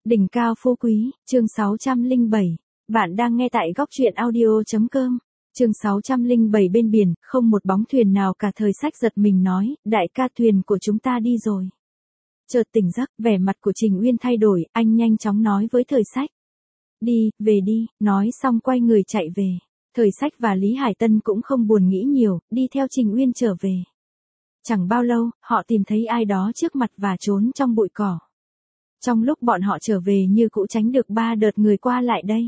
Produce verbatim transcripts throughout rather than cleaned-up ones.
Đỉnh cao phú quý, chương sáu trăm lẻ bảy. Bạn đang nghe tại góc truyện audio.com. Chương sáu trăm lẻ bảy bên biển, không một bóng thuyền nào cả. Thời Sách giật mình nói, đại ca thuyền của chúng ta đi rồi. Chợt tỉnh giấc, vẻ mặt của Trình Uyên thay đổi, anh nhanh chóng nói với Thời Sách. Đi, về đi, nói xong quay người chạy về. Thời Sách và Lý Hải Tân cũng không buồn nghĩ nhiều, đi theo Trình Uyên trở về. Chẳng bao lâu, họ tìm thấy ai đó trước mặt và trốn trong bụi cỏ. Trong lúc bọn họ trở về như cũ tránh được ba đợt người qua lại đây.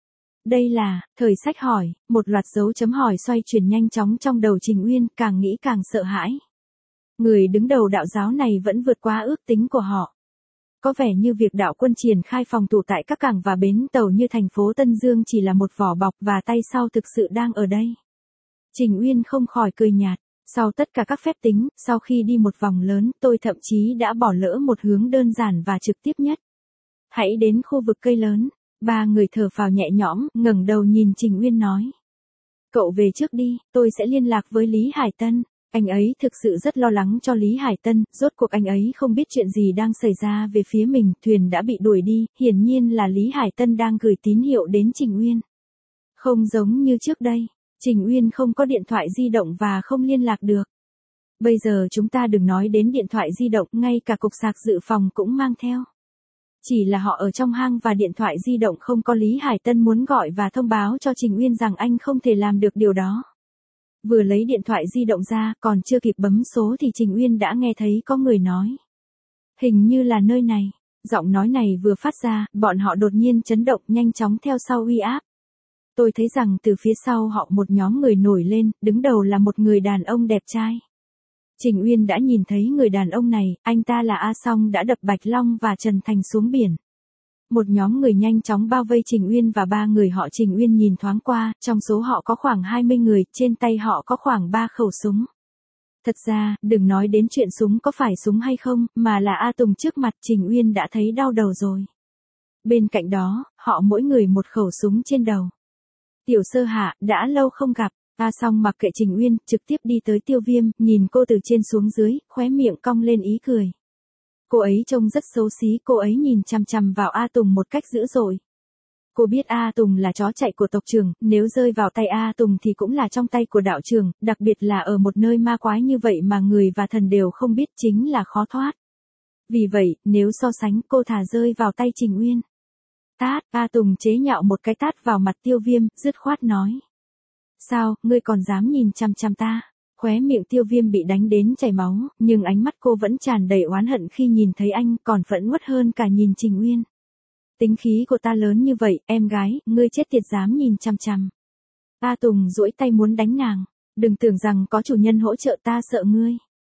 Đây là, Thời Sách hỏi, một loạt dấu chấm hỏi xoay chuyển nhanh chóng trong đầu Trình Uyên, càng nghĩ càng sợ hãi. Người đứng đầu đạo giáo này vẫn vượt quá ước tính của họ. Có vẻ như việc đạo quân triển khai phòng thủ tại các cảng và bến tàu như thành phố Tân Dương chỉ là một vỏ bọc và tay sau thực sự đang ở đây. Trình Uyên không khỏi cười nhạt. Sau tất cả các phép tính, sau khi đi một vòng lớn, tôi thậm chí đã bỏ lỡ một hướng đơn giản và trực tiếp nhất. Hãy đến khu vực cây lớn. Ba người thở phào nhẹ nhõm, ngẩng đầu nhìn Trình Uyên nói. Cậu về trước đi, tôi sẽ liên lạc với Lý Hải Tân. Anh ấy thực sự rất lo lắng cho Lý Hải Tân, rốt cuộc anh ấy không biết chuyện gì đang xảy ra về phía mình, thuyền đã bị đuổi đi, hiển nhiên là Lý Hải Tân đang gửi tín hiệu đến Trình Uyên. Không giống như trước đây. Trình Uyên không có điện thoại di động và không liên lạc được. Bây giờ chúng ta đừng nói đến điện thoại di động, ngay cả cục sạc dự phòng cũng mang theo. Chỉ là họ ở trong hang và điện thoại di động không có. Lý Hải Tân muốn gọi và thông báo cho Trình Uyên rằng anh không thể làm được điều đó. Vừa lấy điện thoại di động ra, còn chưa kịp bấm số thì Trình Uyên đã nghe thấy có người nói. Hình như là nơi này. Giọng nói này vừa phát ra, bọn họ đột nhiên chấn động, nhanh chóng theo sau uy áp. Tôi thấy rằng từ phía sau họ một nhóm người nổi lên, đứng đầu là một người đàn ông đẹp trai. Trình Uyên đã nhìn thấy người đàn ông này, anh ta là A Song đã đập Bạch Long và Trần Thành xuống biển. Một nhóm người nhanh chóng bao vây Trình Uyên và ba người họ. Trình Uyên nhìn thoáng qua, trong số họ có khoảng hai mươi người, trên tay họ có khoảng ba khẩu súng. Thật ra, đừng nói đến chuyện súng có phải súng hay không, mà là A Tùng trước mặt Trình Uyên đã thấy đau đầu rồi. Bên cạnh đó, họ mỗi người một khẩu súng trên đầu. Tiểu Sơ Hạ, đã lâu không gặp. A Song mặc kệ Trình Uyên, trực tiếp đi tới Tiêu Viêm, nhìn cô từ trên xuống dưới, khóe miệng cong lên ý cười. Cô ấy trông rất xấu xí, cô ấy nhìn chằm chằm vào A Tùng một cách dữ dội. Cô biết A Tùng là chó chạy của tộc trưởng, nếu rơi vào tay A Tùng thì cũng là trong tay của đạo trưởng, đặc biệt là ở một nơi ma quái như vậy mà người và thần đều không biết, chính là khó thoát. Vì vậy, nếu so sánh, cô thà rơi vào tay Trình Uyên. Tát, A Tùng chế nhạo một cái tát vào mặt Tiêu Viêm, dứt khoát nói. Sao, ngươi còn dám nhìn chằm chằm ta? Khóe miệng Tiêu Viêm bị đánh đến chảy máu, nhưng ánh mắt cô vẫn tràn đầy oán hận khi nhìn thấy anh, còn phẫn uất hơn cả nhìn Trình Uyên. Tính khí của ta lớn như vậy, em gái, ngươi chết tiệt dám nhìn chằm chằm. A Tùng duỗi tay muốn đánh nàng. Đừng tưởng rằng có chủ nhân hỗ trợ, ta sợ ngươi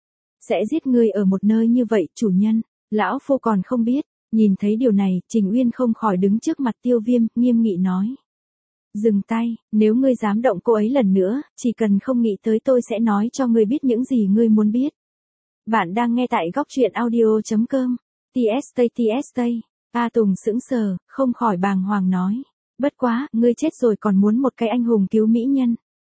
sẽ giết ngươi ở một nơi như vậy, chủ nhân. Lão phu còn không biết. Nhìn thấy điều này, Trình Uyên không khỏi đứng trước mặt Tiêu Viêm, nghiêm nghị nói. Dừng tay, nếu ngươi dám động cô ấy lần nữa, chỉ cần không nghĩ tới tôi sẽ nói cho ngươi biết những gì ngươi muốn biết. Bạn đang nghe tại góc truyện audio.com. tê ét tê tê ét tê. A Tùng sững sờ, không khỏi bàng hoàng nói. Bất quá, ngươi chết rồi còn muốn một cái anh hùng cứu mỹ nhân.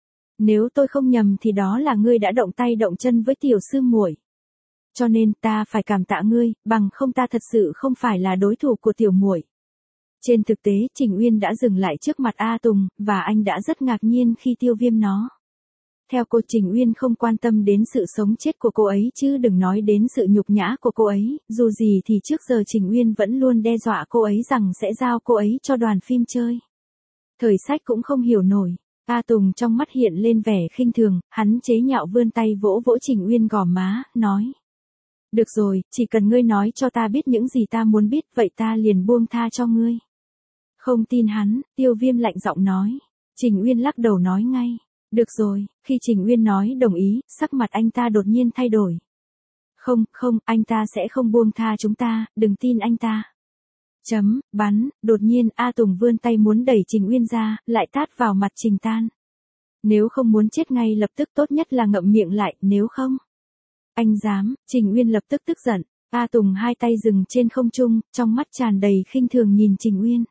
Nếu tôi không nhầm thì đó là ngươi đã động tay động chân với tiểu sư muội. Cho nên ta phải cảm tạ ngươi, bằng không ta thật sự không phải là đối thủ của tiểu muội. Trên thực tế, Trình Uyên đã dừng lại trước mặt A Tùng, và anh đã rất ngạc nhiên khi Tiêu Viêm nó. Theo cô, Trình Uyên không quan tâm đến sự sống chết của cô ấy, chứ đừng nói đến sự nhục nhã của cô ấy, dù gì thì trước giờ Trình Uyên vẫn luôn đe dọa cô ấy rằng sẽ giao cô ấy cho đoàn phim chơi. Thời Sách cũng không hiểu nổi. A Tùng trong mắt hiện lên vẻ khinh thường, hắn chế nhạo vươn tay vỗ vỗ Trình Uyên gò má, nói. Được rồi, chỉ cần ngươi nói cho ta biết những gì ta muốn biết, vậy ta liền buông tha cho ngươi. Không tin hắn, Tiêu Viêm lạnh giọng nói. Trình Uyên lắc đầu nói ngay. Được rồi, khi Trình Uyên nói đồng ý, sắc mặt anh ta đột nhiên thay đổi. Không, không, anh ta sẽ không buông tha chúng ta, đừng tin anh ta. Chấm, bắn, đột nhiên A Tùng vươn tay muốn đẩy Trình Uyên ra, lại tát vào mặt Trình Tan. Nếu không muốn chết ngay lập tức tốt nhất là ngậm miệng lại, nếu không. Anh dám, Trình Uyên lập tức tức giận. A Tùng hai tay dừng trên không trung, trong mắt tràn đầy khinh thường nhìn Trình Uyên.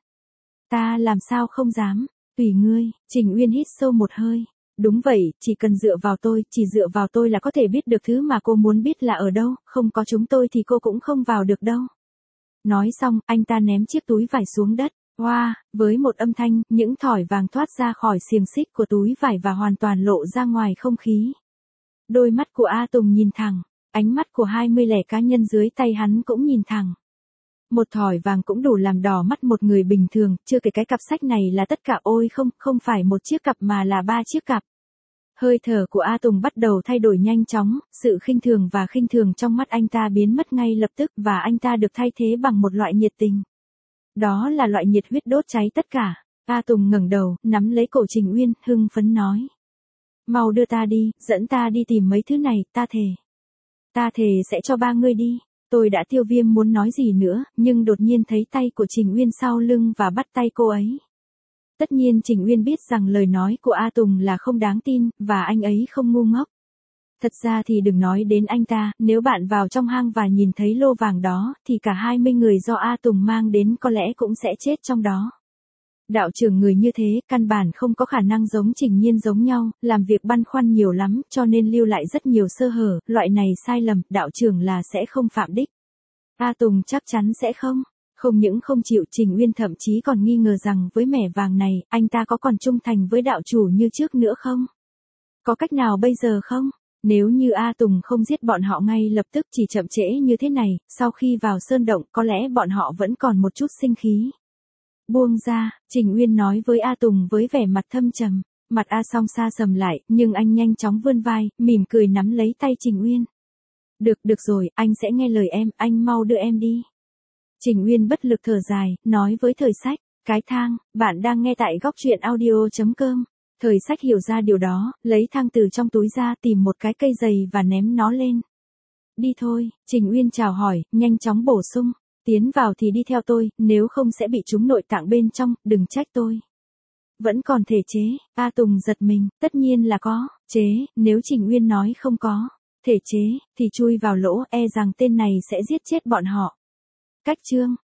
Ta làm sao không dám, tùy ngươi. Trình Uyên hít sâu một hơi. Đúng vậy, chỉ cần dựa vào tôi, chỉ dựa vào tôi là có thể biết được thứ mà cô muốn biết là ở đâu, không có chúng tôi thì cô cũng không vào được đâu. Nói xong, anh ta ném chiếc túi vải xuống đất. Hoa, wow, với một âm thanh, những thỏi vàng thoát ra khỏi xiềng xích của túi vải và hoàn toàn lộ ra ngoài không khí. Đôi mắt của A Tùng nhìn thẳng, ánh mắt của hai mươi lẻ cá nhân dưới tay hắn cũng nhìn thẳng. Một thỏi vàng cũng đủ làm đỏ mắt một người bình thường, chưa kể cái cặp sách này là tất cả. Ôi không, không phải một chiếc cặp mà là ba chiếc cặp. Hơi thở của A Tùng bắt đầu thay đổi nhanh chóng, sự khinh thường và khinh thường trong mắt anh ta biến mất ngay lập tức và anh ta được thay thế bằng một loại nhiệt tình. Đó là loại nhiệt huyết đốt cháy tất cả. A Tùng ngẩng đầu, nắm lấy cổ Trình Uyên, hưng phấn nói. Mau đưa ta đi, dẫn ta đi tìm mấy thứ này, ta thề. Ta thề sẽ cho ba ngươi đi. Tôi đã tiêu viêm muốn nói gì nữa, nhưng đột nhiên thấy tay của Trình Uyên sau lưng và bắt tay cô ấy. Tất nhiên Trình Uyên biết rằng lời nói của A Tùng là không đáng tin, và anh ấy không ngu ngốc. Thật ra thì đừng nói đến anh ta, nếu bạn vào trong hang và nhìn thấy lô vàng đó, thì cả hai mươi người do A Tùng mang đến có lẽ cũng sẽ chết trong đó. Đạo trưởng người như thế, căn bản không có khả năng giống Trình Nhiên giống nhau, làm việc băn khoăn nhiều lắm, cho nên lưu lại rất nhiều sơ hở, loại này sai lầm, đạo trưởng là sẽ không phạm đích. A Tùng chắc chắn sẽ không. Không những không chịu, Trình Uyên thậm chí còn nghi ngờ rằng với mẻ vàng này, anh ta có còn trung thành với đạo chủ như trước nữa không? Có cách nào bây giờ không? Nếu như A Tùng không giết bọn họ ngay lập tức chỉ chậm trễ như thế này, sau khi vào sơn động có lẽ bọn họ vẫn còn một chút sinh khí. Buông ra, Trình Uyên nói với A Tùng với vẻ mặt thâm trầm. Mặt A Song xa sầm lại, nhưng anh nhanh chóng vươn vai, mỉm cười nắm lấy tay Trình Uyên. Được, được rồi, anh sẽ nghe lời em, anh mau đưa em đi. Trình Uyên bất lực thở dài, nói với Thời Sách. Cái thang, bạn đang nghe tại góc truyện audio chấm com. Thời Sách hiểu ra điều đó, lấy thang từ trong túi ra tìm một cái cây giày và ném nó lên. Đi thôi, Trình Uyên chào hỏi, nhanh chóng bổ sung. Tiến vào thì đi theo tôi, nếu không sẽ bị trúng nội tạng bên trong, đừng trách tôi. Vẫn còn thể chế, A Tùng giật mình, tất nhiên là có, chế, nếu Trình Uyên nói không có, thể chế, thì chui vào lỗ, e rằng tên này sẽ giết chết bọn họ. Cách chương.